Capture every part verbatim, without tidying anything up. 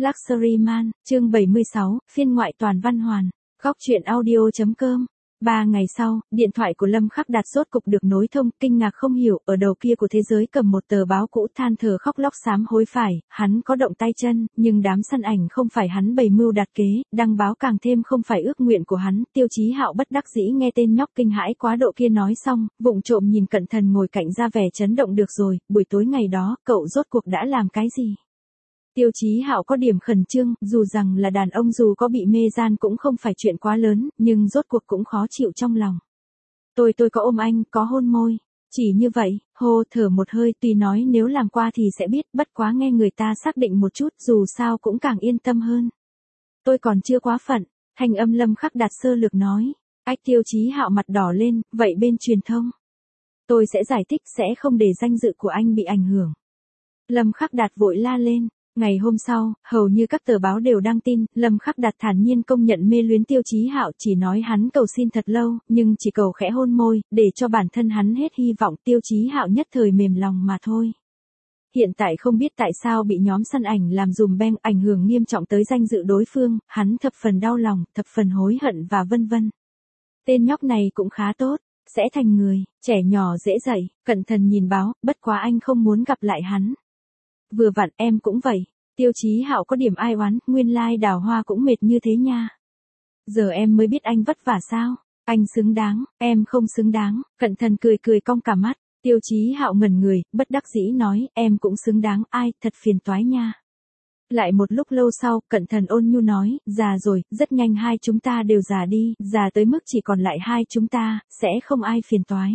Luxury Man, chương bảy mươi sáu, phiên ngoại toàn văn hoàn. Góc truyện audio chấm com. Ba ngày sau, điện thoại của Lâm Khắc Đạt rốt cục được nối thông, kinh ngạc không hiểu, ở đầu kia của thế giới cầm một tờ báo cũ than thở khóc lóc sám hối phải, hắn có động tay chân, nhưng đám săn ảnh không phải hắn bày mưu đặt kế, đăng báo càng thêm không phải ước nguyện của hắn. Tiêu Chí Hạo bất đắc dĩ nghe tên nhóc kinh hãi quá độ kia nói xong, vụng trộm nhìn Cận Thần ngồi cạnh ra vẻ chấn động. Được rồi, buổi tối ngày đó, cậu rốt cuộc đã làm cái gì? Tiêu Chí Hạo có điểm khẩn trương, dù rằng là đàn ông dù có bị mê gian cũng không phải chuyện quá lớn, nhưng rốt cuộc cũng khó chịu trong lòng. Tôi tôi có ôm anh, có hôn môi. Chỉ như vậy, hô thở một hơi, tuy nói nếu làm qua thì sẽ biết, bất quá nghe người ta xác định một chút dù sao cũng càng yên tâm hơn. Tôi còn chưa quá phận, thanh âm Lâm Khắc Đạt sơ lược nói. Ách, Tiêu Chí Hạo mặt đỏ lên, vậy bên truyền thông? Tôi sẽ giải thích, sẽ không để danh dự của anh bị ảnh hưởng. Lâm Khắc Đạt vội la lên. Ngày hôm sau, hầu như các tờ báo đều đăng tin, Lâm Khắc Đạt thản nhiên công nhận mê luyến Tiêu Chí Hạo, chỉ nói hắn cầu xin thật lâu, nhưng chỉ cầu khẽ hôn môi, để cho bản thân hắn hết hy vọng. Tiêu Chí Hạo nhất thời mềm lòng mà thôi. Hiện tại không biết tại sao bị nhóm săn ảnh làm dùm beng ảnh hưởng nghiêm trọng tới danh dự đối phương, hắn thập phần đau lòng, thập phần hối hận và vân vân. Tên nhóc này cũng khá tốt, sẽ thành người, trẻ nhỏ dễ dạy. Cận Thần nhìn báo, bất quá anh không muốn gặp lại hắn. Vừa vặn em cũng vậy. Tiêu Chí Hạo có điểm ai oán, nguyên lai Đào Hoa cũng mệt như thế nha. Giờ em mới biết anh vất vả sao. Anh xứng đáng, em không xứng đáng. Cận Thần cười cười cong cả mắt. Tiêu Chí Hạo ngẩn người, bất đắc dĩ nói, em cũng xứng đáng, ai, thật phiền toái nha. Lại một lúc lâu sau, Cận Thần ôn nhu nói, già rồi, rất nhanh hai chúng ta đều già đi, già tới mức chỉ còn lại hai chúng ta, sẽ không ai phiền toái.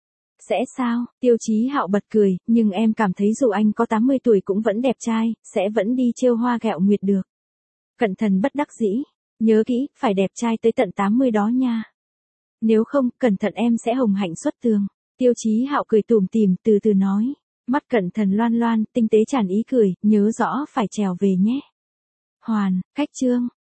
Sẽ sao? Tiêu Chí Hạo bật cười, nhưng em cảm thấy dù anh có tám mươi tuổi cũng vẫn đẹp trai, sẽ vẫn đi trêu hoa ghẹo nguyệt được. Cận Thần bất đắc dĩ, nhớ kỹ, phải đẹp trai tới tận tám mươi đó nha. Nếu không, cẩn thận em sẽ hồng hạnh xuất tường. Tiêu Chí Hạo cười tủm tỉm từ từ nói. Mắt Cận Thần loan loan, tinh tế tràn ý cười, nhớ rõ phải trèo về nhé. Hoàn, cách chương.